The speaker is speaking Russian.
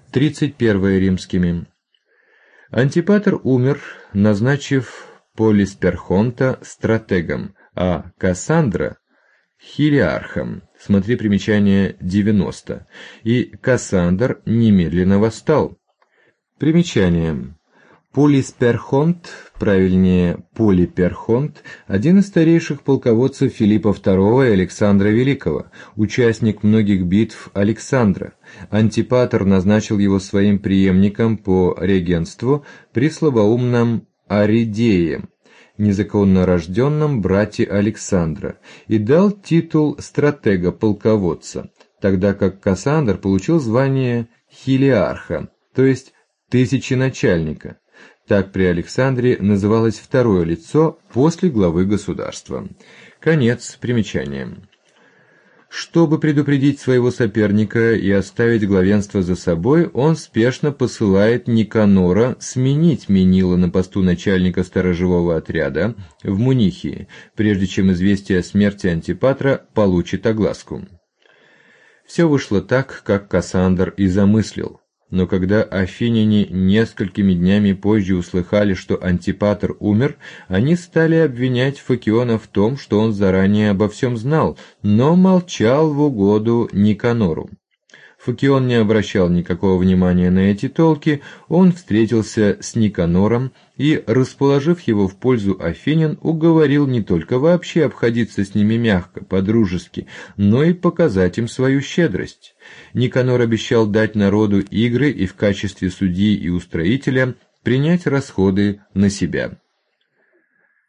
31 римскими. Антипатр умер, назначив Полисперхонта стратегом, а Кассандра — хилиархом. Смотри примечание 90. И Кассандр немедленно восстал. Примечание. Полисперхонт, правильнее Полиперхонт, один из старейших полководцев Филиппа II и Александра Великого, участник многих битв Александра. Антипатр назначил его своим преемником по регенству при слабоумном Аридее, незаконно рожденном брате Александра, и дал титул стратега-полководца, тогда как Кассандр получил звание хилиарха, то есть тысяченачальника. Так при Александре называлось второе лицо после главы государства. Конец примечания. Чтобы предупредить своего соперника и оставить главенство за собой, он спешно посылает Никанора сменить Менила на посту начальника сторожевого отряда в Мунихии, прежде чем известие о смерти Антипатра получит огласку. Все вышло так, как Кассандр и замыслил. Но когда афиняне несколькими днями позже услыхали, что Антипатр умер, они стали обвинять Фокиона в том, что он заранее обо всем знал, но молчал в угоду Никанору. Фокион не обращал никакого внимания на эти толки, он встретился с Никанором и, расположив его в пользу афинян, уговорил не только вообще обходиться с ними мягко, по-дружески, но и показать им свою щедрость. Никанор обещал дать народу игры и в качестве судьи и устроителя принять расходы на себя.